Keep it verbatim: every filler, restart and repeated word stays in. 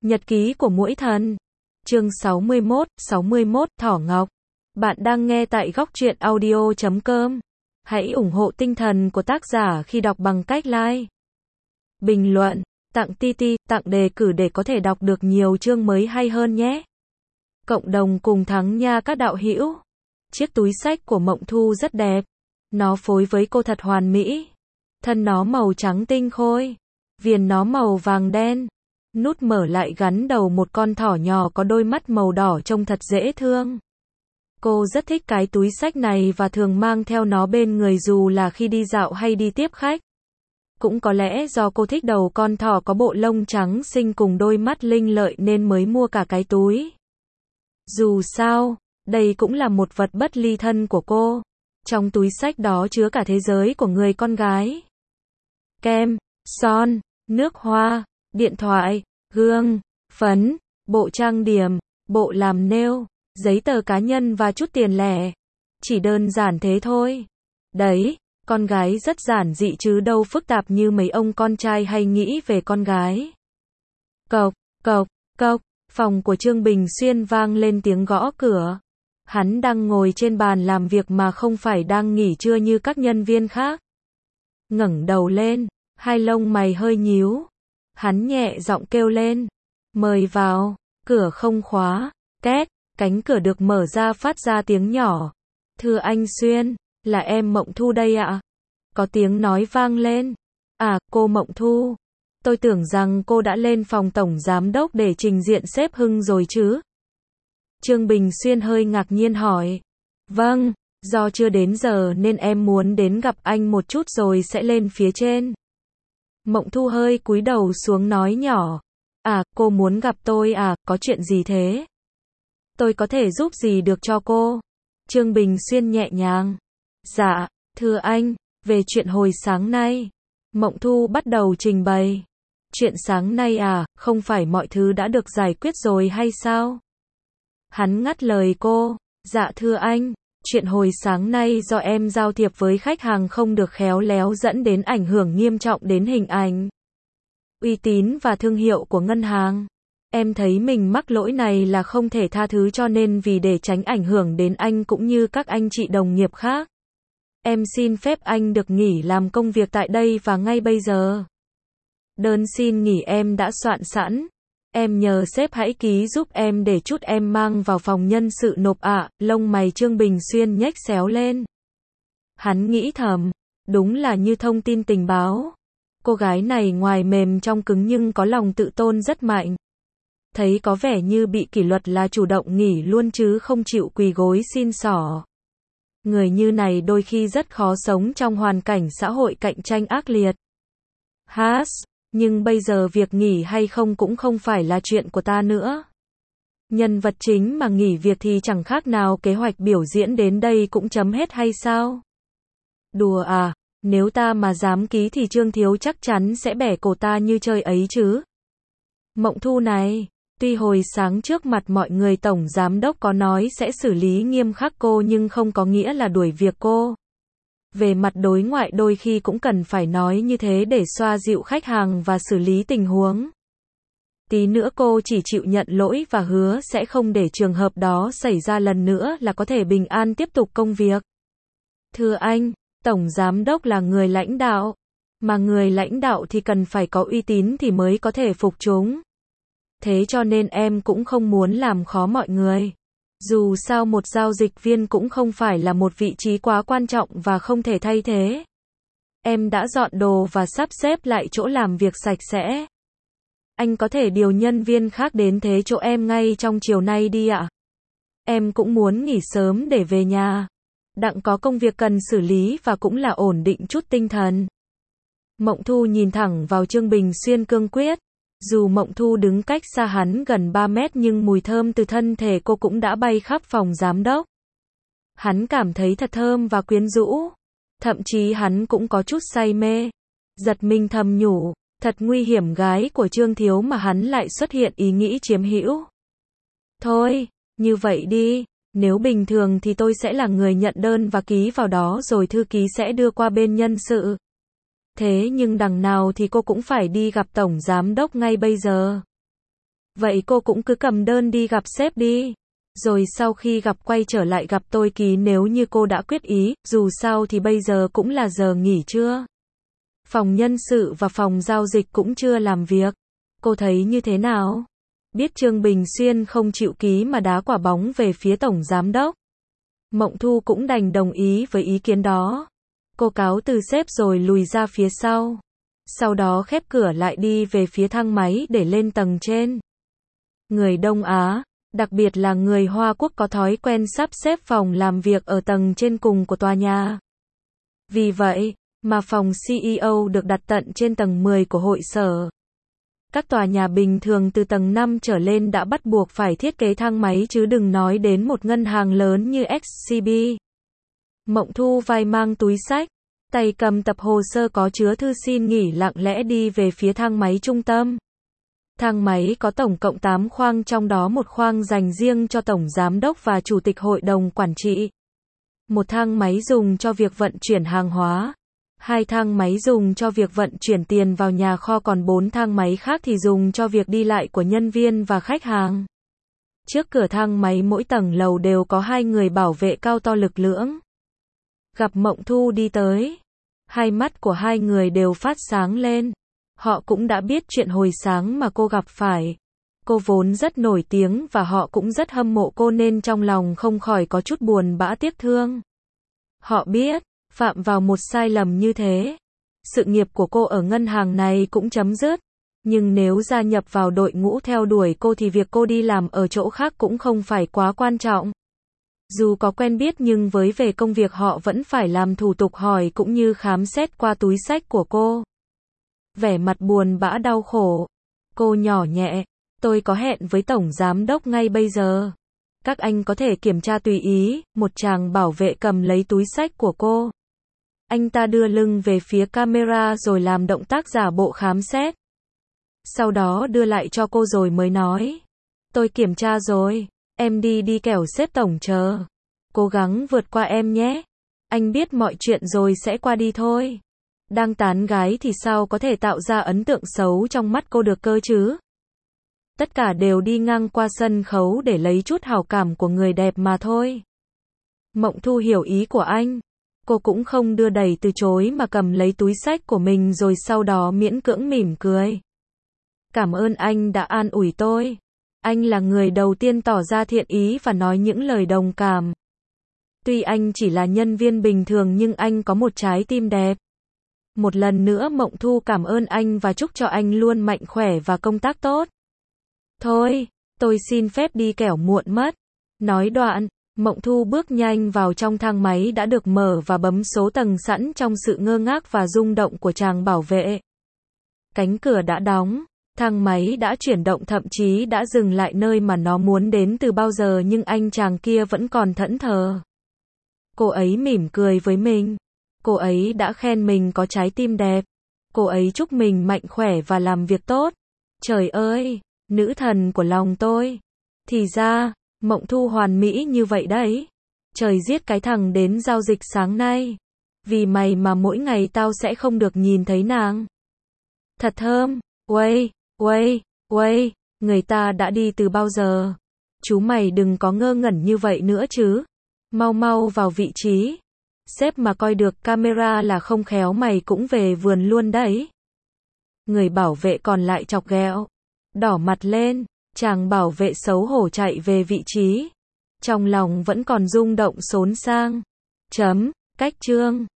Nhật ký của muỗi thần. Chương sáu mươi mốt, sáu mươi mốt, Thỏ Ngọc. Bạn đang nghe tại góc truyện audio chấm com. Hãy ủng hộ tinh thần của tác giả khi đọc bằng cách like, bình luận, tặng ti ti, tặng đề cử để có thể đọc được nhiều chương mới hay hơn nhé. Cộng đồng cùng thắng nha các đạo hữu. Chiếc túi xách của Mộng Thu rất đẹp. Nó phối với cô thật hoàn mỹ. Thân nó màu trắng tinh khôi. Viền nó màu vàng đen. Nút mở lại gắn đầu một con thỏ nhỏ có đôi mắt màu đỏ trông thật dễ thương. Cô rất thích cái túi xách này và thường mang theo nó bên người dù là khi đi dạo hay đi tiếp khách. Cũng có lẽ do cô thích đầu con thỏ có bộ lông trắng xinh cùng đôi mắt linh lợi nên mới mua cả cái túi. Dù sao, đây cũng là một vật bất ly thân của cô. Trong túi xách đó chứa cả thế giới của người con gái. Kem, son, nước hoa, điện thoại, gương, phấn, bộ trang điểm, bộ làm nail, giấy tờ cá nhân và chút tiền lẻ. Chỉ đơn giản thế thôi. Đấy, con gái rất giản dị chứ đâu phức tạp như mấy ông con trai hay nghĩ về con gái. Cộc, cộc, cộc, phòng của Trương Bình Xuyên vang lên tiếng gõ cửa. Hắn đang ngồi trên bàn làm việc mà không phải đang nghỉ trưa như các nhân viên khác. Ngẩng đầu lên, hai lông mày hơi nhíu. Hắn nhẹ giọng kêu lên. Mời vào, cửa không khóa. Két, cánh cửa được mở ra phát ra tiếng nhỏ. Thưa anh Xuyên, là em Mộng Thu đây ạ. Có tiếng nói vang lên. À, cô Mộng Thu. Tôi tưởng rằng cô đã lên phòng tổng giám đốc để trình diện sếp Hưng rồi chứ. Trương Bình Xuyên hơi ngạc nhiên hỏi. Vâng, do chưa đến giờ nên em muốn đến gặp anh một chút rồi sẽ lên phía trên. Mộng Thu hơi cúi đầu xuống nói nhỏ. À, cô muốn gặp tôi à, có chuyện gì thế? Tôi có thể giúp gì được cho cô? Trương Bình Xuyên nhẹ nhàng. Dạ, thưa anh, về chuyện hồi sáng nay. Mộng Thu bắt đầu trình bày. Chuyện sáng nay à, không phải mọi thứ đã được giải quyết rồi hay sao? Hắn ngắt lời cô. Dạ thưa anh, chuyện hồi sáng nay do em giao thiệp với khách hàng không được khéo léo dẫn đến ảnh hưởng nghiêm trọng đến hình ảnh, uy tín và thương hiệu của ngân hàng. Em thấy mình mắc lỗi này là không thể tha thứ cho nên vì để tránh ảnh hưởng đến anh cũng như các anh chị đồng nghiệp khác. Em xin phép anh được nghỉ làm công việc tại đây và ngay bây giờ. Đơn xin nghỉ em đã soạn sẵn. Em nhờ sếp hãy ký giúp em để chút em mang vào phòng nhân sự nộp ạ. À. Lông mày Trương Bình Xuyên nhếch xéo lên. Hắn nghĩ thầm, đúng là như thông tin tình báo. Cô gái này ngoài mềm trong cứng nhưng có lòng tự tôn rất mạnh. Thấy có vẻ như bị kỷ luật là chủ động nghỉ luôn chứ không chịu quỳ gối xin xỏ. Người như này đôi khi rất khó sống trong hoàn cảnh xã hội cạnh tranh ác liệt. Hát, nhưng bây giờ việc nghỉ hay không cũng không phải là chuyện của ta nữa. Nhân vật chính mà nghỉ việc thì chẳng khác nào kế hoạch biểu diễn đến đây cũng chấm hết hay sao? Đùa à, nếu ta mà dám ký thì Trương Thiếu chắc chắn sẽ bẻ cổ ta như chơi ấy chứ. Mộng Thu này, tuy hồi sáng trước mặt mọi người tổng giám đốc có nói sẽ xử lý nghiêm khắc cô nhưng không có nghĩa là đuổi việc cô. Về mặt đối ngoại đôi khi cũng cần phải nói như thế để xoa dịu khách hàng và xử lý tình huống. Tí nữa cô chỉ chịu nhận lỗi và hứa sẽ không để trường hợp đó xảy ra lần nữa là có thể bình an tiếp tục công việc. Thưa anh, tổng giám đốc là người lãnh đạo, mà người lãnh đạo thì cần phải có uy tín thì mới có thể phục chúng. Thế cho nên em cũng không muốn làm khó mọi người. Dù sao một giao dịch viên cũng không phải là một vị trí quá quan trọng và không thể thay thế. Em đã dọn đồ và sắp xếp lại chỗ làm việc sạch sẽ. Anh có thể điều nhân viên khác đến thế chỗ em ngay trong chiều nay đi ạ. Em cũng muốn nghỉ sớm để về nhà. Đặng có công việc cần xử lý và cũng là ổn định chút tinh thần. Mộng Thu nhìn thẳng vào Trương Bình Xuyên cương quyết. Dù Mộng Thu đứng cách xa hắn gần ba mét nhưng mùi thơm từ thân thể cô cũng đã bay khắp phòng giám đốc. Hắn cảm thấy thật thơm và quyến rũ. Thậm chí hắn cũng có chút say mê. Giật mình thầm nhủ, thật nguy hiểm gái của Trương Thiếu mà hắn lại xuất hiện ý nghĩ chiếm hữu. Thôi, như vậy đi, nếu bình thường thì tôi sẽ là người nhận đơn và ký vào đó rồi thư ký sẽ đưa qua bên nhân sự. Thế nhưng đằng nào thì cô cũng phải đi gặp tổng giám đốc ngay bây giờ. Vậy cô cũng cứ cầm đơn đi gặp sếp đi. Rồi sau khi gặp quay trở lại gặp tôi ký nếu như cô đã quyết ý, dù sao thì bây giờ cũng là giờ nghỉ trưa. Phòng nhân sự và phòng giao dịch cũng chưa làm việc. Cô thấy như thế nào? Biết Trương Bình Xuyên không chịu ký mà đá quả bóng về phía tổng giám đốc. Mộng Thu cũng đành đồng ý với ý kiến đó. Cô cáo từ sếp rồi lùi ra phía sau. Sau đó khép cửa lại đi về phía thang máy để lên tầng trên. Người Đông Á, đặc biệt là người Hoa Quốc có thói quen sắp xếp phòng làm việc ở tầng trên cùng của tòa nhà. Vì vậy, mà phòng xê e ô được đặt tận trên tầng mười của hội sở. Các tòa nhà bình thường từ tầng năm trở lên đã bắt buộc phải thiết kế thang máy chứ đừng nói đến một ngân hàng lớn như ét xê bê. Mộng Thu vai mang túi xách, tay cầm tập hồ sơ có chứa thư xin nghỉ lặng lẽ đi về phía thang máy trung tâm. Thang máy có tổng cộng tám khoang, trong đó một khoang dành riêng cho tổng giám đốc và chủ tịch hội đồng quản trị. Một thang máy dùng cho việc vận chuyển hàng hóa. Hai thang máy dùng cho việc vận chuyển tiền vào nhà kho, còn bốn thang máy khác thì dùng cho việc đi lại của nhân viên và khách hàng. Trước cửa thang máy mỗi tầng lầu đều có hai người bảo vệ cao to lực lưỡng. Gặp Mộng Thu đi tới, hai mắt của hai người đều phát sáng lên. Họ cũng đã biết chuyện hồi sáng mà cô gặp phải. Cô vốn rất nổi tiếng và họ cũng rất hâm mộ cô nên trong lòng không khỏi có chút buồn bã tiếc thương. Họ biết, phạm vào một sai lầm như thế, sự nghiệp của cô ở ngân hàng này cũng chấm dứt. Nhưng nếu gia nhập vào đội ngũ theo đuổi cô thì việc cô đi làm ở chỗ khác cũng không phải quá quan trọng. Dù có quen biết nhưng với về công việc họ vẫn phải làm thủ tục hỏi cũng như khám xét qua túi xách của cô. Vẻ mặt buồn bã đau khổ. Cô nhỏ nhẹ, tôi có hẹn với tổng giám đốc ngay bây giờ. Các anh có thể kiểm tra tùy ý. Một chàng bảo vệ cầm lấy túi xách của cô. Anh ta đưa lưng về phía camera rồi làm động tác giả bộ khám xét. Sau đó đưa lại cho cô rồi mới nói. Tôi kiểm tra rồi, em đi đi kẻo sếp tổng chờ. Cố gắng vượt qua em nhé. Anh biết mọi chuyện rồi sẽ qua đi thôi. Đang tán gái thì sao có thể tạo ra ấn tượng xấu trong mắt cô được cơ chứ? Tất cả đều đi ngang qua sân khấu để lấy chút hảo cảm của người đẹp mà thôi. Mộng Thu hiểu ý của anh. Cô cũng không đưa đẩy từ chối mà cầm lấy túi xách của mình rồi sau đó miễn cưỡng mỉm cười. Cảm ơn anh đã an ủi tôi. Anh là người đầu tiên tỏ ra thiện ý và nói những lời đồng cảm. Tuy anh chỉ là nhân viên bình thường nhưng anh có một trái tim đẹp. Một lần nữa Mộng Thu cảm ơn anh và chúc cho anh luôn mạnh khỏe và công tác tốt. Thôi, tôi xin phép đi kẻo muộn mất. Nói đoạn, Mộng Thu bước nhanh vào trong thang máy đã được mở và bấm số tầng sẵn trong sự ngơ ngác và rung động của chàng bảo vệ. Cánh cửa đã đóng, thang máy đã chuyển động, thậm chí đã dừng lại nơi mà nó muốn đến từ bao giờ nhưng anh chàng kia vẫn còn thẫn thờ. Cô ấy mỉm cười với mình. Cô ấy đã khen mình có trái tim đẹp. Cô ấy chúc mình mạnh khỏe và làm việc tốt. Trời ơi, nữ thần của lòng tôi. Thì ra, Mộng Thu hoàn mỹ như vậy đấy. Trời giết cái thằng đến giao dịch sáng nay. Vì mày mà mỗi ngày tao sẽ không được nhìn thấy nàng. Thật thơm. Uây, uây, uây, người ta đã đi từ bao giờ? Chú mày đừng có ngơ ngẩn như vậy nữa chứ. Mau mau vào vị trí. Sếp mà coi được camera là không khéo mày cũng về vườn luôn đấy. Người bảo vệ còn lại chọc ghẹo. Đỏ mặt lên, chàng bảo vệ xấu hổ chạy về vị trí. Trong lòng vẫn còn rung động xốn sang. Chấm, cách chương.